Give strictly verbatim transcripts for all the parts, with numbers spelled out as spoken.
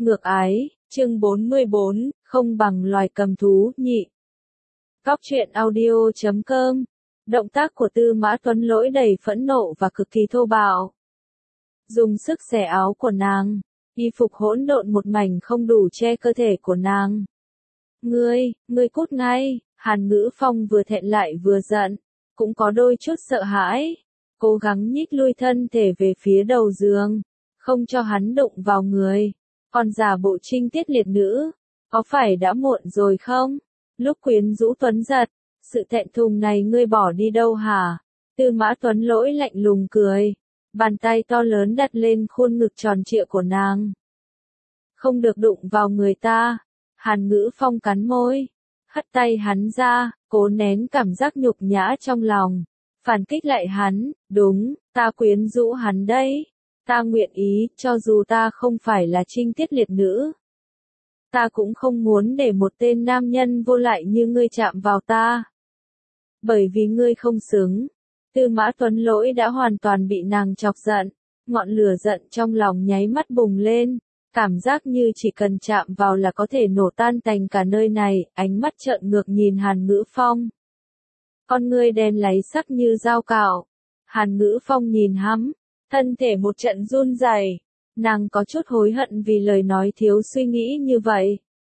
Ngược ái, chương bốn mươi bốn, không bằng loài cầm thú, nhị. Góc truyện audio chấm com. Động tác của Tư Mã Tuấn Lỗi đầy phẫn nộ và cực kỳ thô bạo. Dùng sức xẻ áo của nàng, y phục hỗn độn một mảnh không đủ che cơ thể của nàng. Ngươi, ngươi cút ngay, Hàn Ngữ Phong vừa thẹn lại vừa giận, cũng có đôi chút sợ hãi, cố gắng nhích lui thân thể về phía đầu giường, không cho hắn đụng vào người. Còn giả bộ trinh tiết liệt nữ, có phải đã muộn rồi không? Lúc quyến rũ Tuấn giật, sự thẹn thùng này ngươi bỏ đi đâu hả? Tư Mã Tuấn Lỗi lạnh lùng cười, bàn tay to lớn đặt lên khuôn ngực tròn trịa của nàng. Không được đụng vào người ta. Hàn Ngữ Phong cắn môi, hất tay hắn ra, cố nén cảm giác nhục nhã trong lòng, phản kích lại hắn. Đúng, ta quyến rũ hắn đấy. Ta nguyện ý, cho dù ta không phải là trinh tiết liệt nữ. Ta cũng không muốn để một tên nam nhân vô lại như ngươi chạm vào ta. Bởi vì ngươi không xứng. Tư Mã Tuấn Lỗi đã hoàn toàn bị nàng chọc giận, ngọn lửa giận trong lòng nháy mắt bùng lên, cảm giác như chỉ cần chạm vào là có thể nổ tan tành cả nơi này, ánh mắt trợn ngược nhìn Hàn Ngữ Phong. Con ngươi đen láy sắc như dao cạo. Hàn Ngữ Phong nhìn hắn, thân thể một trận run rẩy, nàng có chút hối hận vì lời nói thiếu suy nghĩ như vậy.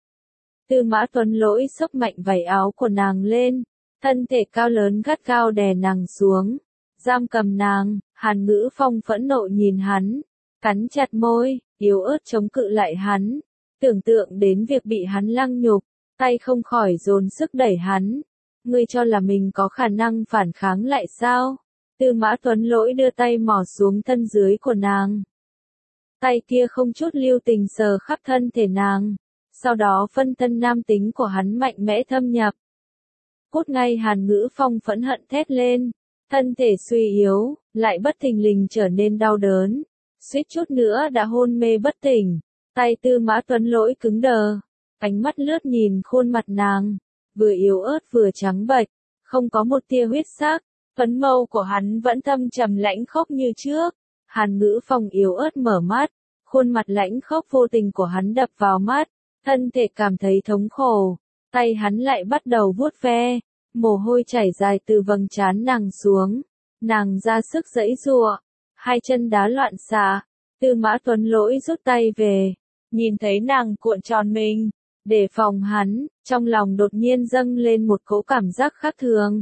Tư Mã Tuấn Lỗi xốc mạnh vảy áo của nàng lên, thân thể cao lớn gắt gao đè nàng xuống, giam cầm nàng. Hàn Ngữ Phong phẫn nộ nhìn hắn, cắn chặt môi, yếu ớt chống cự lại hắn, tưởng tượng đến việc bị hắn lăng nhục, tay không khỏi dồn sức đẩy hắn. Ngươi cho là mình có khả năng phản kháng lại sao? Tư Mã Tuấn Lỗi đưa tay mò xuống thân dưới của nàng. Tay kia không chút lưu tình sờ khắp thân thể nàng, sau đó phân thân nam tính của hắn mạnh mẽ thâm nhập. Cút ngay! Hàn Ngữ Phong phẫn hận thét lên, thân thể suy yếu, lại bất thình lình trở nên đau đớn, suýt chút nữa đã hôn mê bất tỉnh. Tay Tư Mã Tuấn Lỗi cứng đờ, ánh mắt lướt nhìn khuôn mặt nàng, vừa yếu ớt vừa trắng bệch, không có một tia huyết sắc. Phấn mâu của hắn vẫn thâm trầm lãnh khốc như trước. Hàn Ngữ Phong yếu ớt mở mắt, khuôn mặt lãnh khốc vô tình của hắn đập vào mắt, thân thể cảm thấy thống khổ, tay hắn lại bắt đầu vuốt ve, mồ hôi chảy dài từ vầng trán nàng xuống, nàng ra sức giãy giụa, hai chân đá loạn xạ. Tư Mã Tuấn Lỗi rút tay về, nhìn thấy nàng cuộn tròn mình, để phòng hắn, trong lòng đột nhiên dâng lên một cỗ cảm giác khác thường.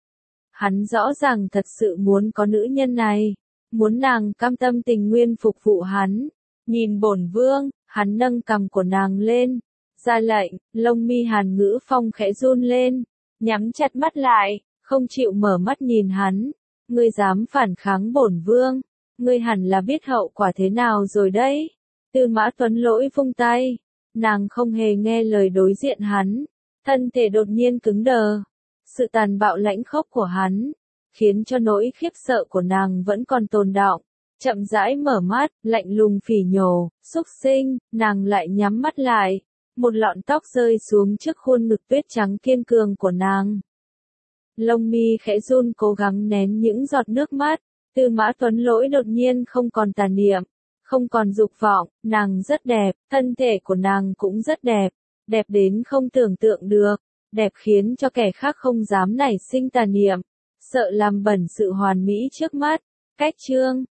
Hắn rõ ràng thật sự muốn có nữ nhân này, muốn nàng cam tâm tình nguyên phục vụ hắn. Nhìn bổn vương, hắn nâng cằm của nàng lên, ra lệnh. Lông mi Hàn Ngữ Phong khẽ run lên, nhắm chặt mắt lại, không chịu mở mắt nhìn hắn. Ngươi dám phản kháng bổn vương, ngươi hẳn là biết hậu quả thế nào rồi đấy. Tư Mã Tuấn Lỗi vung tay, nàng không hề nghe lời đối diện hắn, thân thể đột nhiên cứng đờ. Sự tàn bạo lãnh khốc của hắn, khiến cho nỗi khiếp sợ của nàng vẫn còn tồn đọng. Chậm rãi mở mắt, lạnh lùng phỉ nhổ, xúc sinh. Nàng lại nhắm mắt lại, một lọn tóc rơi xuống trước khuôn ngực tuyết trắng kiên cường của nàng. Lông mi khẽ run cố gắng nén những giọt nước mắt. Tư Mã Tuấn Lỗi đột nhiên không còn tà niệm, không còn dục vọng. Nàng rất đẹp, thân thể của nàng cũng rất đẹp, đẹp đến không tưởng tượng được. Đẹp khiến cho kẻ khác không dám nảy sinh tà niệm, sợ làm bẩn sự hoàn mỹ trước mắt. Cách chương